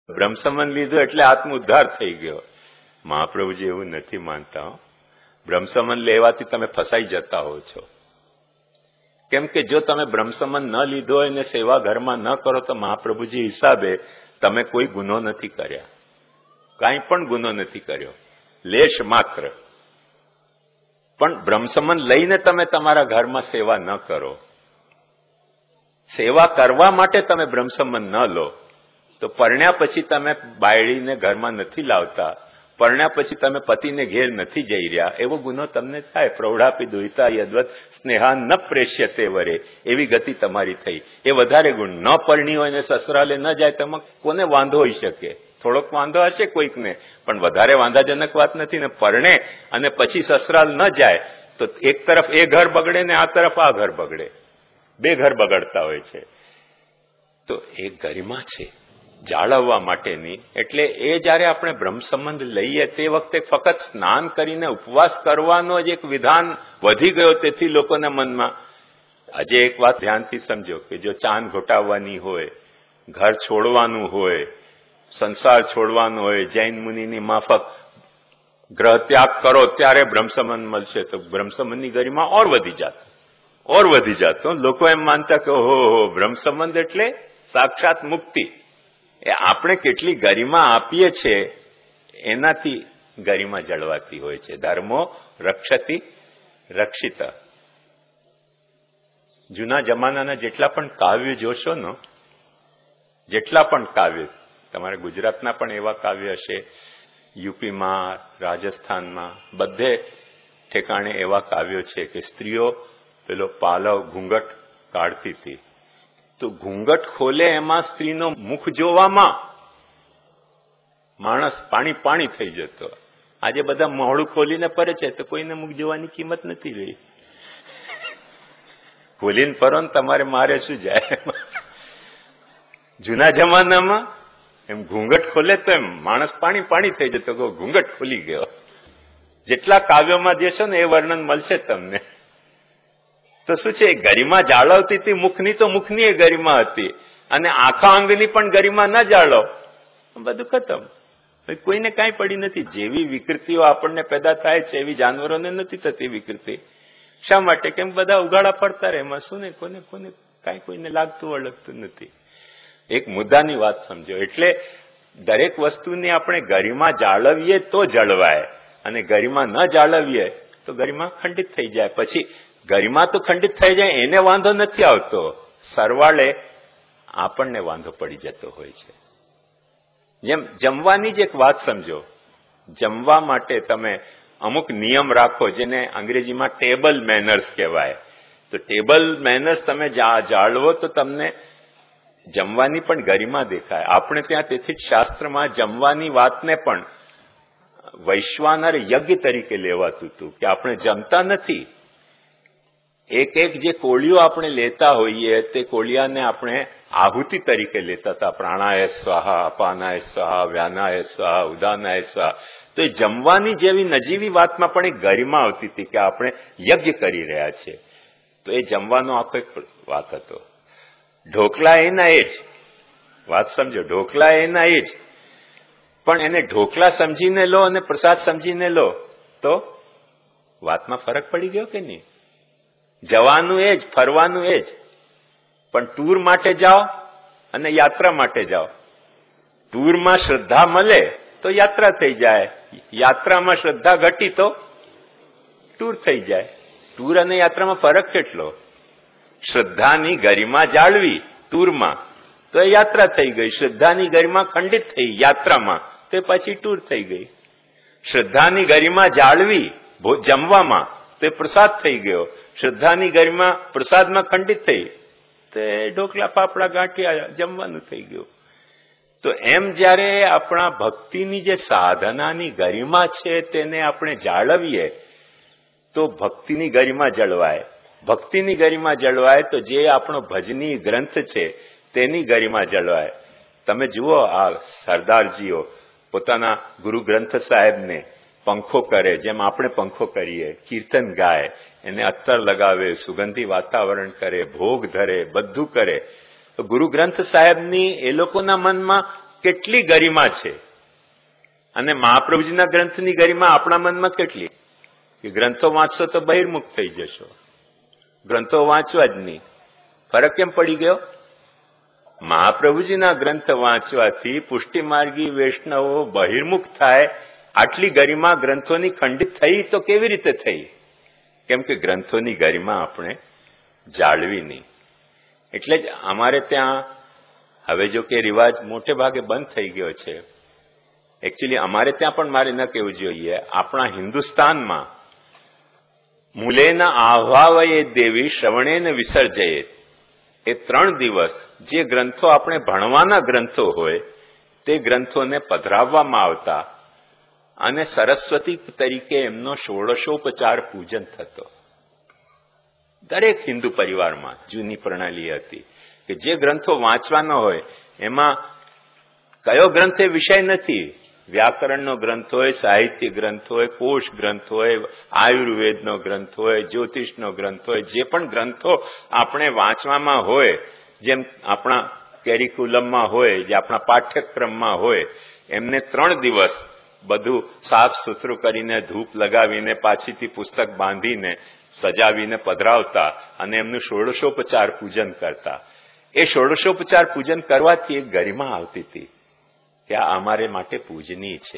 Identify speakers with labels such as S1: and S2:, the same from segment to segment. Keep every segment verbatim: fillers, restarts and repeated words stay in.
S1: બ્રહ્મ સંબંધ લીધો એટલે આત્મ ઉદ્ધાર થઈ ગયો. મહાપ્રભુજી એવું નથી માનતા. બ્રહ્મ સંબંધ લેવાથી તમે ફસાઈ જતા હો છો. કેમ કે જો તમે બ્રહ્મ સંબંધ ન લીધો હોય ને સેવા ઘરમાં ન કરો તો મહાપ્રભુજી હિસાબે તમે કોઈ ગુનો નથી કર્યા, કાંઈ પણ ગુનો નથી કર્યો, લેશ માત્ર. પણ બ્રહ્મ સંબંધ લઈને તમે તમારા ઘરમાં સેવા ન કરો, સેવા કરવા માટે તમે બ્રહ્મ સંબંધ ન લો, તો પરણ્યા પછી તમે બાયડીને ઘરમાં નથી લાવતા, પરણ્યા પછી તમે પતિને ઘેર નથી જઈ રહ્યા, એવો ગુનો તમને થાય. પ્રૌઢાપી દુહિતા યદવત સ્નેહા ન પ્રેષ્યતે વરે, એવી ગતિ તમારી થઈ. એ વધારે ગુણ. ન પરણી હોય ને સસરાલે ન જાય તેમાં કોને વાંધો હોઈ શકે? થોડોક વાંધો હશે કોઈકને, પણ વધારે વાંધાજનક વાત નથી ને. પરણે અને પછી સસરાલ ન જાય તો એક તરફ એ ઘર બગડે ને આ તરફ આ ઘર બગડે, બે ઘર બગડતા હોય છે. તો એ ગરિમા છે જાળવવા માટેની. એટલે એ જયારે આપણે બ્રહ્મ સંબંધ લઈએ તે વખતે ફક્ત સ્નાન કરીને ઉપવાસ કરવાનો જ એક વિધાન વધી ગયો. તેથી લોકોના મનમાં આજે એક વાત ધ્યાનથી સમજો કે જો ચાંદ ઘોટાવવાની હોય, ઘર છોડવાનું હોય, સંસાર છોડવાનો હોય, જૈન મુનિની માફક ગ્રહ ત્યાગ કરો ત્યારે બ્રહ્મ સંબંધ મળશે, તો બ્રહ્મ સંબંધની ગરિમા ઓર વધી જાત, ઓર વધી જાત. લોકો એમ માનતા કે ઓહો બ્રહ્મ સંબંધ એટલે સાક્ષાત મુક્તિ. એ આપણે કેટલી ગરિમા આપીએ છીએ એનાથી ગરિમા જળવાતી હોય છે. ધર્મો રક્ષતી રક્ષિત. જૂના જમાનાના જેટલા પણ કાવ્ય જોશો ને, જેટલા પણ કાવ્ય, તમારા ગુજરાતના પણ એવા કાવ્ય હશે, યુપીમાં, રાજસ્થાનમાં, બધે ઠેકાણે એવા કાવ્યો છે કે સ્ત્રીઓ પેલો પાલવ ઘૂંઘટ કાઢતી હતી, તો ઘૂંઘટ ખોલે એમાં સ્ત્રીનો મુખ જોવામાં માણસ પાણી પાણી થઈ જતો. આજે બધા મોહડું ખોલીને ફરે છે તો કોઈને મુખ જોવાની કિંમત નથી રહી. ખોલીને ફરો ને તમારે મારે શું જાય. જૂના જમાનામાં એમ ઘૂંઘટ ખોલે તો એમ માણસ પાણી પાણી થઈ જતો, ઘૂંઘટ ખોલી ગયો. જેટલા કાવ્યોમાં જશો ને એ વર્ણન મળશે તમને. તો શું છે, ગરિમા જાળવતી હતી મુખની, તો મુખની એ ગરિમા હતી. અને આખા અંગની પણ ગરિમા ના જાળવ, બધું ખતમ. કોઈને કાંઈ પડી નથી. જેવી વિકૃતિઓ આપણને પેદા થાય છે એવી જાનવરોને નથી થતી વિકૃતિ. શા માટે? કેમ બધા ઉગાડા ફરતા રહે. એમાં શું ને કોને કોને કાંઈ કોઈને લાગતું વળગતું નથી. એક મુદ્દાની વાત સમજો. એટલે દરેક વસ્તુની આપણે ગરિમા જાળવીએ તો જળવાય, અને ગરિમા ન જાળવીએ તો ગરિમા ખંડિત થઈ જાય. પછી ગરિમા તો ખંડિત થઈ જાય એને વાંધો નથી આવતો, સરવાળે આપણને વાંધો પડી જતો હોય છે. જેમ જમવાની જ એક વાત સમજો. જમવા માટે તમે અમુક નિયમ રાખો જેને અંગ્રેજીમાં ટેબલ મેનર્સ કહેવાય. તો ટેબલ મેનર્સ તમે જાળવો તો તમને જમવાની પણ ગરિમા દેખાય. આપણે ત્યાં તેથી જ શાસ્ત્રમાં જમવાની વાતને પણ વૈશ્વાનર યજ્ઞ તરીકે લેવાતું હતું કે આપણે જમતા નથી. એક એક જે કોળીઓ આપણે લેતા હોઈએ તે કોળિયાને આપણે આહુતિ તરીકે લેતા હતા. પ્રાણાય સ્વાહા, અપાનાય સ્વાહા, વ્યાનાય સ્વાહા, ઉદાનાય સ્વાહા. તો એ જમવાની જેવી નજીવી વાતમાં પણ એક ગરિમા આવતી હતી કે આપણે યજ્ઞ કરી રહ્યા છીએ. તો એ જમવાનો આખો એક વાત હતો. ઢોકલા એના એ જ વાત સમજો, ઢોકલા એના એ જ, પણ એને ઢોકલા સમજીને લો અને પ્રસાદ સમજીને લો તો વાતમાં ફરક પડી ગયો કે નહીં? જવાનું એ જ, ફરવાનું એ જ, પણ ટૂર માટે જાઓ અને યાત્રા માટે જાઓ. ટૂરમાં શ્રદ્ધા મળે તો યાત્રા થઈ જાય, યાત્રામાં શ્રદ્ધા ઘટી તો ટૂર થઈ જાય. ટૂર અને યાત્રામાં ફરક કેટલો? શ્રદ્ધાની ગરિમા જાળવી ટૂરમાં તો એ યાત્રા થઈ ગઈ, શ્રદ્ધાની ગરિમા ખંડિત થઈ યાત્રામાં તો પછી ટૂર થઈ ગઈ. શ્રદ્ધાની ગરિમા જાળવી જમવામાં તો પ્રસાદ થઈ ગયો, શ્રદ્ધાની ગરિમા પ્રસાદમાં ખંડિત થઈ તો ઢોકલા ફાફડા ગાંઠિયા જમવાનું થઈ ગયું. તો એમ જયારે આપણા ભક્તિની જે સાધનાની ગરિમા છે તેને આપણે જાળવીએ તો ભક્તિની ગરિમા જળવાય. ભક્તિની ગરિમા જળવાય તો જે આપણો ભજની ગ્રંથ છે તેની ગરિમા જળવાય. તમે જુઓ આ સરદારજીઓ પોતાના ગુરુ ગ્રંથ સાહેબને પંખો કરે, જેમ આપણે પંખો કરીએ, કીર્તન ગાય, એને અત્તર લગાવે, સુગંધી વાતાવરણ કરે, ભોગ ધરે, બધું કરે. ગુરુ ગ્રંથ સાહેબની એ લોકોના મનમાં કેટલી ગરિમા છે, અને મહાપ્રભુજીના ગ્રંથની ગરિમા આપણા મનમાં કેટલી કે ગ્રંથો વાંચશો તો બહિર્મુખ થઈ જશો, ગ્રંથો વાંચવા જ નહીં. ફરક કેમ પડી ગયો? મહાપ્રભુજીના ગ્રંથ વાંચવાથી પુષ્ટિમાર્ગી વૈષ્ણવો બહિર્મુખ થાય. આટલી ગરિમા ગ્રંથોની ખંડિત થઈ તો કેવી રીતે થઈ? કેમ કે ગ્રંથોની ગરિમા આપણે જાળવી નહીં. એટલે જ અમારે ત્યાં હવે જો કે રિવાજ મોટે ભાગે બંધ થઈ ગયો છે. એકચ્યુઅલી અમારે ત્યાં પણ મારે ન કહેવું જોઈએ, આપણા હિન્દુસ્તાનમાં મૂલેના આહ્વાવયે દેવી શ્રવણેન વિસર્જયે, એ ત્રણ દિવસ જે ગ્રંથો આપણે ભણવાના ગ્રંથો હોય તે ગ્રંથોને પધરાવવામાં આવતા અને સરસ્વતી તરીકે એમનો ષોડશોપચાર પૂજન થતો. દરેક હિન્દુ પરિવારમાં જૂની પ્રણાલી હતી કે જે ગ્રંથો વાંચવાના હોય એમાં કયો ગ્રંથ એ વિષય નથી. વ્યાકરણનો ગ્રંથ હોય, સાહિત્ય ગ્રંથ હોય, કોશ ગ્રંથ હોય, આયુર્વેદનો ગ્રંથ હોય, જ્યોતિષનો ગ્રંથ હોય, જે પણ ગ્રંથો આપણે વાંચવામાં હોય, જેમ આપણા કેરિક્યુલમમાં હોય, જે આપણા પાઠ્યક્રમમાં હોય, એમને ત્રણ દિવસ બધું સાફ સુથરું કરીને ધૂપ લગાવીને પાછીથી પુસ્તક બાંધીને સજાવીને પધરાવતા અને એમનું ષોડશોપચાર પૂજન કરતા. એ ષોડશોપચાર પૂજન કરવાથી એક ગરિમા આવતી હતી કે આ અમારે માટે પૂજનીય છે.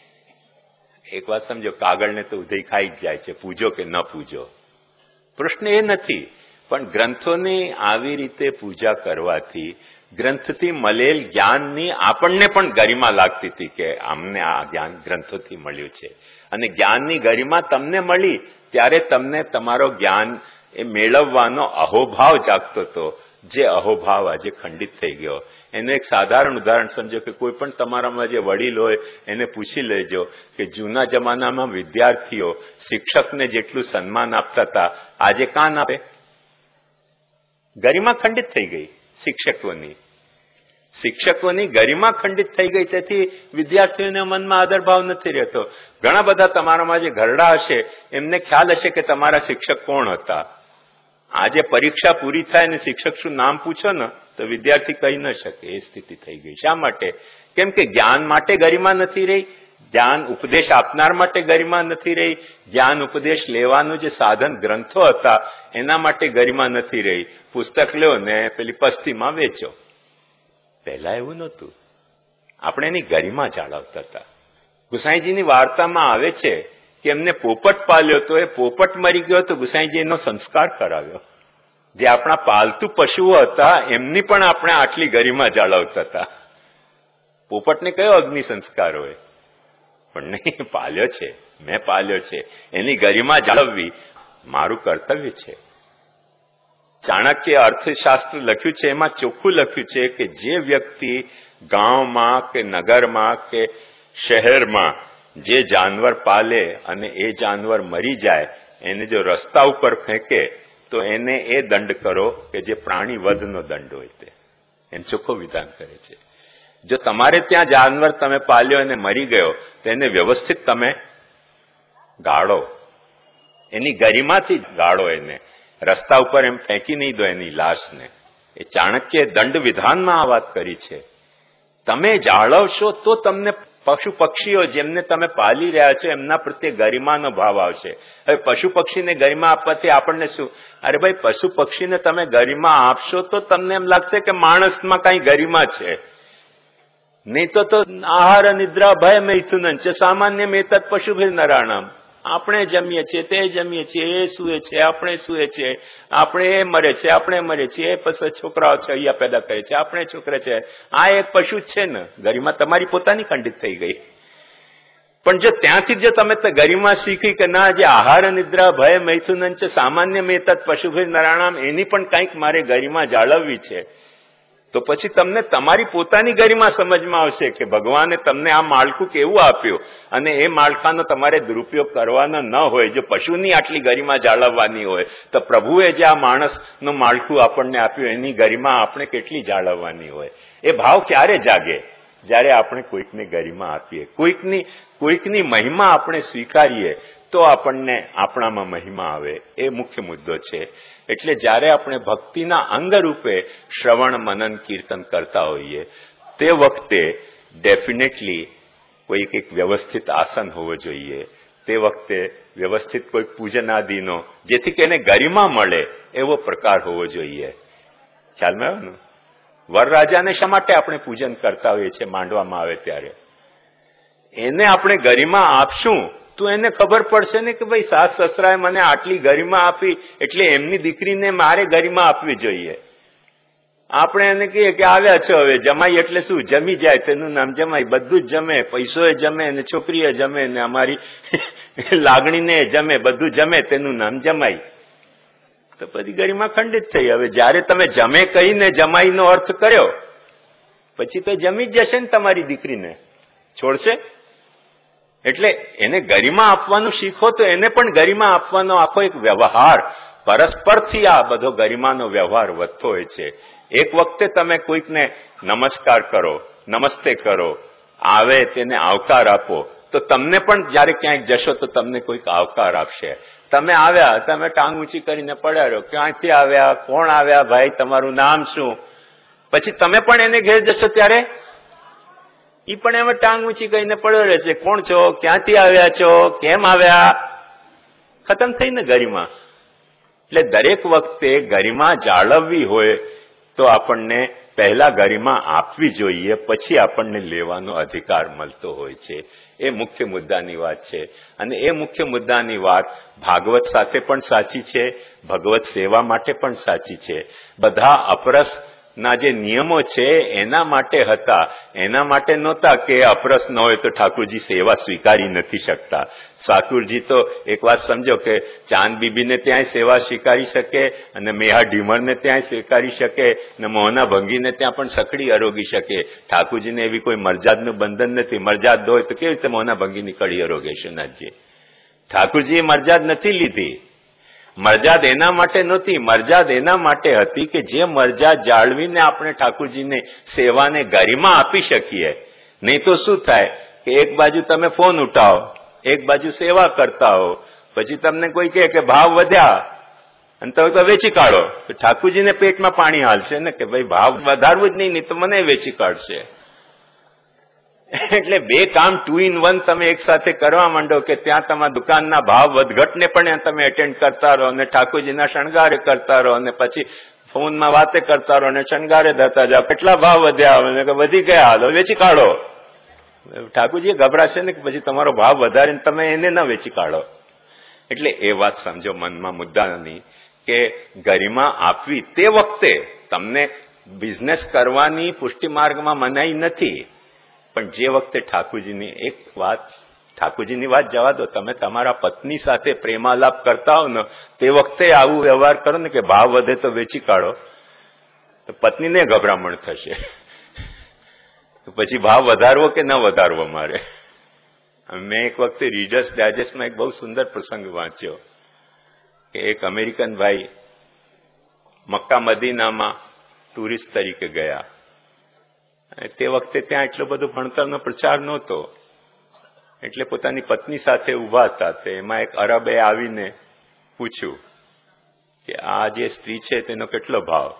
S1: એક વાત સમજો, કાગળને તો ઉદય ખાઈ જ જાય છે, પૂજો કે ન પૂજો, પ્રશ્ન એ નથી. પણ ગ્રંથોની આવી રીતે પૂજા કરવાથી ગ્રંથથી મળેલ જ્ઞાનની આપણને પણ ગરિમા લાગતી હતી કે અમને આ જ્ઞાન ગ્રંથોથી મળ્યું છે. અને જ્ઞાનની ગરિમા તમને મળી ત્યારે તમને તમારો જ્ઞાન એ મેળવવાનો અહોભાવ જાગતો હતો, જે અહોભાવ આજે ખંડિત થઈ ગયો. એનું એક સાધારણ ઉદાહરણ સમજો કે કોઈ પણ તમારામાં જે વડીલ હોય એને પૂછી લેજો કે જૂના જમાનામાં વિદ્યાર્થીઓ શિક્ષકને જેટલું સન્માન આપતા હતા આજે કાં આપે? ગરિમા ખંડિત થઈ ગઈ શિક્ષકોની. શિક્ષકોની ગરિમા ખંડિત થઈ ગઈ, તેથી વિદ્યાર્થીઓના મનમાં આદરભાવ નથી રહેતો. ઘણા બધા તમારામાં જે ઘરડા હશે એમને ખ્યાલ હશે કે તમારા શિક્ષક કોણ હતા. આજે પરીક્ષા પૂરી થાય અને શિક્ષક શું નામ પૂછો ને તો વિદ્યાર્થી કહી ન શકે, એ સ્થિતિ થઈ ગઈ. શા માટે? કેમ કે જ્ઞાન માટે ગરિમા નથી રહી, જ્ઞાન ઉપદેશ આપનાર માટે ગરિમા નથી રહી, જ્ઞાન ઉપદેશ લેવાનું જે સાધન ગ્રંથો હતા એના માટે ગરિમા નથી રહી. પુસ્તક લ્યો ને પેલી પસ્તીમાં વેચો. પહેલા એવું નહોતું, આપણે એની ગરિમા જાળવતા હતા. ગુસાઈજીની વાર્તામાં આવે છે કે એમને પોપટ પાલ્યો તો એ પોપટ મરી ગયો તો ગુસાઈજી એનો સંસ્કાર કરાવ્યો. જે આપણા પાલતુ પશુઓ હતા એમની પણ આપણે આટલી ગરિમા જાળવતા હતા. પોપટને કયો અગ્નિ સંસ્કાર હોય? પણ નહીં, પાલ્યો છે, મેં પાલ્યો છે, એની ગરિમા જાળવવી મારું કર્તવ્ય છે. ચાણક્ય અર્થશાસ્ત્ર લખ્યું છે એમાં ચોખ્ખું લખ્યું છે કે જે વ્યક્તિ ગામમાં કે નગરમાં કે શહેરમાં જે જાનવર પાલે અને એ જાનવર મરી જાય એને જો રસ્તા ઉપર ફેંકે તો એને એ દંડ કરો કે જે પ્રાણી વધનો દંડ હોય તે. એમ ચોખ્ખો વિધાન કરે છે. જો તમારે ત્યાં જાનવર તમે પાલ્યો અને મરી ગયો તો એને વ્યવસ્થિત તમે ગાળો, એની ગરિમાથી જ ગાળો. એને રસ્તા ઉપર એમ ફેંકી નહીં દો એની લાશને. એ ચાણક્ય દંડ વિધાનમાં આ વાત કરી છે. તમે જાળવશો તો તમને પશુ પક્ષીઓ જેમને તમે પાલી રહ્યા છો એમના પ્રત્યે ગરિમાનો ભાવ આવશે. હવે પશુ પક્ષીને ગરિમા આપવાથી આપણને શું? અરે ભાઈ, પશુ પક્ષીને તમે ગરિમા આપશો તો તમને એમ લાગશે કે માણસમાં કઈ ગરિમા છે. નહીં તો તો આહાર નિદ્રા ભય મૈથુન છે સામાન્ય મેતત પશુભિર નરાણામ. આપણે જમીએ છીએ, તે જમીએ છીએ, એ સૂએ છે, આપણે સૂએ છીએ, આપણે એ મરે છે, આપણે મરે છીએ, એ પછી છોકરાઓ છે અહીંયા પેદા કરે છે, આપણે છોકરા છે. આ એક પશુ જ છે ને. ગરિમા તમારી પોતાની ખંડિત થઈ ગઈ. પણ જો ત્યાંથી જો તમે ગરિમા શીખી કે ના, જે આહાર નિદ્રા ભય મૈથુન છે સામાન્ય મેતત પશુભિર નરાણામ, એની પણ કંઈક મારે ગરિમા જાળવવી છે, તો પછી તમને તમારી પોતાની ગરિમા સમજમાં આવશે કે ભગવાને તમને આ માળખું કેવું આપ્યું અને એ માળખાનો તમારે દુરુપયોગ કરવાનો ન હોય. જો પશુની આટલી ગરિમા જાળવવાની હોય તો પ્રભુએ જે આ માણસનું માળખું આપણને આપ્યું એની ગરિમા આપણે કેટલી જાળવવાની હોય. એ ભાવ ક્યારે જાગે? જ્યારે આપણે કોઈકને ગરિમા આપીએ, કોઈકની કોઈકની મહિમા આપણે સ્વીકારીએ તો આપણને આપણામાં મહિમા આવે. એ મુખ્ય મુદ્દો છે. એટલે જ્યારે આપણે ભક્તિના અંગ રૂપે શ્રવણ મનન કીર્તન કરતા હોઈએ તે વખતે ડેફિનેટલી કોઈ એક વ્યવસ્થિત આસન હોવો જોઈએ, તે વખતે વ્યવસ્થિત કોઈ પૂજનાદિનો જેથી કે એને ગરિમા મળે એવો પ્રકાર હોવો જોઈએ. ખ્યાલમાં આવ્યો ને? વરરાજાને શા માટે આપણે પૂજન કરતા હોઈએ છીએ માંડવામાં આવે ત્યારે? એને આપણે ગરિમા આપશું તો એને ખબર પડશે ને કે ભાઈ સાસ સસરાએ મને આટલી ગરિમા આપી એટલે એમની દીકરીને મારે ગરિમા આપવી જોઈએ. આપણે એને કહીએ કે આવ્યા છો હવે જમાઈ એટલે શું, જમી જાય તેનું નામ જમાઈ, બધું જ જમે, પૈસોએ જમે ને છોકરીએ જમે ને અમારી લાગણીને જમે, બધું જમે તેનું નામ જમાઈ. તો પછી ગરિમા ખંડિત થઈ. હવે જયારે તમે જમે કહીને જમાઈનો અર્થ કર્યો પછી તો જમી જ જશે ને તમારી દીકરીને, છોડશે? એટલે એને ગરિમા આપવાનું શીખો તો એને પણ ગરિમા આપવાનો આખો એક વ્યવહાર, પરસ્પરથી આ બધો ગરિમાનો વ્યવહાર વધતો હોય છે. એક વખતે તમે કોઈકને નમસ્કાર કરો, નમસ્તે કરો, આવે તેને આવકાર આપો તો તમને પણ જયારે ક્યાંક જશો તો તમને કોઈક આવકાર આપશે. તમે આવ્યા, તમે ટાંગ ઊંચી કરીને પડ્યા રહો, ક્યાંથી આવ્યા, કોણ આવ્યા, ભાઈ તમારું નામ શું? પછી તમે પણ એને ઘેર જશો ત્યારે ઈ પણ એમાં ટાંગ ઊંચી કરીને પડ્યો રહેશે, કોણ છો, ક્યાંથી આવ્યા છો, કેમ આવ્યા? ખતમ થઈ ને ગરિમા. એટલે દરેક વખતે ગરિમા જાળવવી હોય તો આપણને પહેલા ગરિમા આપવી જોઈએ, પછી આપણને લેવાનો અધિકાર મળતો હોય છે. એ મુખ્ય મુદ્દાની વાત છે. અને એ મુખ્ય મુદ્દાની વાત ભાગવત સાથે પણ સાચી છે, ભગવત સેવા માટે પણ સાચી છે. બધા અપરસ ના જે નિયમો છે એના માટે હતા, એના માટે નહોતા કે અપરસ ન હોય તો ઠાકુરજી સેવા સ્વીકારી નથી શકતા. ઠાકુરજી તો એક વાત સમજો કે ચાંદ બીબીને ત્યાંય સેવા સ્વીકારી શકે અને મેહા ઢીમરને ત્યાંય સ્વીકારી શકે અને મોહના ભંગીને ત્યાં પણ સકડી આરોગી શકે. ઠાકુરજીને એવી કોઈ મરજાદનું બંધન નથી. મરજાદ હોય તો કેવી રીતે મોહના ભંગીની કડી આરોગે શ્રીનાથજી? ઠાકુરજીએ મરજાદ નથી લીધી. મરજાદ એના માટે નહોતી, મરજાદ એના માટે હતી કે જે મરજાદ જાળવીને આપણે ઠાકુરજીને સેવાને ગરિમા આપી શકીએ. નહીં તો શું થાય કે એક બાજુ તમે ફોન ઉઠાવો, એક બાજુ સેવા કરતા હો, પછી તમને કોઈ કહે કે ભાવ વધ્યા અને તમે તો વેચી કાઢો, તો ઠાકુરજીને પેટમાં પાણી હાલશે ને કે ભાઈ ભાવ વધારવું જ નહીં, નહીં તો મને વેચી કાઢશે. એટલે બે કામ ટુ ઇન વન તમે એક સાથે કરવા માંડો કે ત્યાં તમારા દુકાનના ભાવ વધઘટને પણ તમે એટેન્ડ કરતા રહો અને ઠાકોરજીના શણગારે કરતા રહો અને પછી ફોનમાં વાતે કરતા રહો અને શણગારે થતા જાઓ. કેટલા ભાવ વધ્યા? વધી ગયા, હાલો વેચી કાઢો. ઠાકોરજી ગભરાશે ને કે પછી તમારો ભાવ વધારીને તમે એને ના વેચી કાઢો. એટલે એ વાત સમજો મનમાં મુદ્દાની કે ગરિમા આપવી તે વખતે તમને બિઝનેસ કરવાની પુષ્ટિ માર્ગમાં મનાઈ નથી, પણ જે વખતે ઠાકુરજીની એક વાત, ઠાકુરજીની વાત જવા દો, તમે તમારા પત્ની સાથે પ્રેમાલાપ કરતા હો ને તે વખતે આવું વ્યવહાર કરો ને કે ભાવ વધે તો વેચી કાઢો, તો પત્નીને ગભરામણ થશે. પછી ભાવ વધારવો કે ન વધારવો મારે? મેં એક વખતે રીડર્સ ડાયજેસ્ટમાં એક બહુ સુંદર પ્રસંગ વાંચ્યો કે એક અમેરિકન ભાઈ મક્કા મદીનામાં ટુરિસ્ટ તરીકે ગયા. તે વખતે ત્યાં એટલો બધો ભણતરનો પ્રચાર નહોતો, એટલે પોતાની પત્ની સાથે ઉભા હતા. તે એમાં એક અરબે આવીને પૂછ્યું કે આ જે સ્ત્રી છે તેનો કેટલો ભાવ?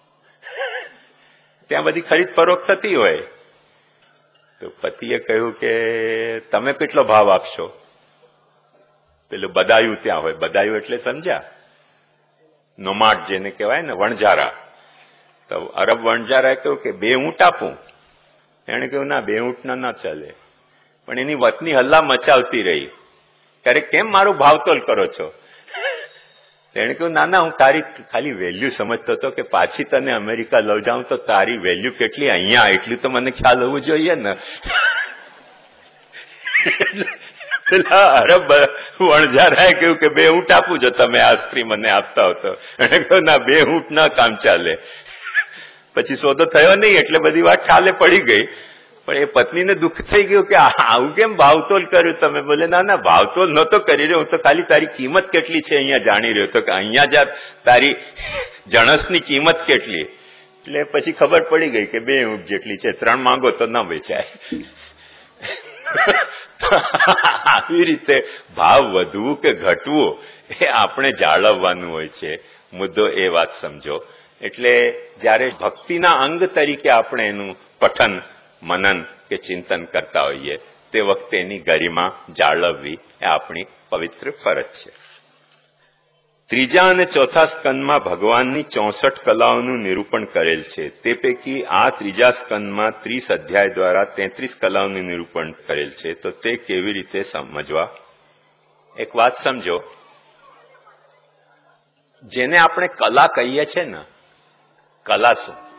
S1: ત્યાં બધી ખરીદ ફરોખ થતી હોય, તો પતિએ કહ્યું કે તમે કેટલો ભાવ આપશો? પેલું બદાયું ત્યાં હોય, બદાયું એટલે સમજ્યા, નોમાડ જેને કહેવાય ને, વણજારા. તો અરબ વણજારાએ કહ્યું કે બે ઊંટ આપું? એને કહ્યું ના, બે ઊંટ ના ના ચાલે. પણ એની વતની હલ્લા મચાવતી રહી, ત્યારે કેમ મારું ભાવતોલ કરો છો? એને કહ્યું ના ના, હું તારી ખાલી વેલ્યુ સમજતો હતો કે પાછી તને અમેરિકા લઈ જાઉં તો તારી વેલ્યુ કેટલી અહીંયા, એટલું તો મને ખ્યાલ હોવું જોઈએ ને. પેલા અરબ વણજારાએ કહ્યું કે બે ઊંટ આપું જો તમે આ સ્ત્રી મને આપતા હો તો. એને કહ્યું ના, બે ઊંટ ના કામ ચાલે. પછી સોદો થયો નહીં એટલે બધી વાત ખ્યાલે પડી ગઈ. પણ એ પત્નીને દુઃખ થઈ ગયું કે આવું કેમ ભાવતોલ કર્યું તમે? બોલે ના ના, ભાવતોલ નહોતો કરી રહ્યો, હું તો ખાલી તારી કિંમત કેટલી છે અહીંયા જાણી રહ્યો તો કે અહીંયા જ તારી જણસની કિંમત કેટલી. એટલે પછી ખબર પડી ગઈ કે બે ઊંટ જેટલી છે, ત્રણ માંગો તો ન વેચાય. આવી રીતે ભાવ વધવું કે ઘટવું એ આપણે જાળવવાનું હોય છે. મુદ્દો એ વાત સમજો એટલે જ્યારે ભક્તિના અંગ તરીકે આપણે એનું પઠન મનન કે ચિંતન કરતા હોઈએ તે વખતે એની ગરિમા જાળવવી એ આપણી પવિત્ર ફરજ છે. ત્રીજા અને ચોથા સ્કંદમાં ભગવાનની ચોસઠ કલાઓનું નિરૂપણ કરેલ છે. તે પૈકી આ ત્રીજા સ્કંદમાં ત્રીસ અધ્યાય દ્વારા તેત્રીસ કલાઓનું નિરૂપણ કરેલ છે. તો તે કેવી રીતે સમજવા? એક વાત સમજો, જેને આપણે કલા કહીએ છીએ ને, કલા શું?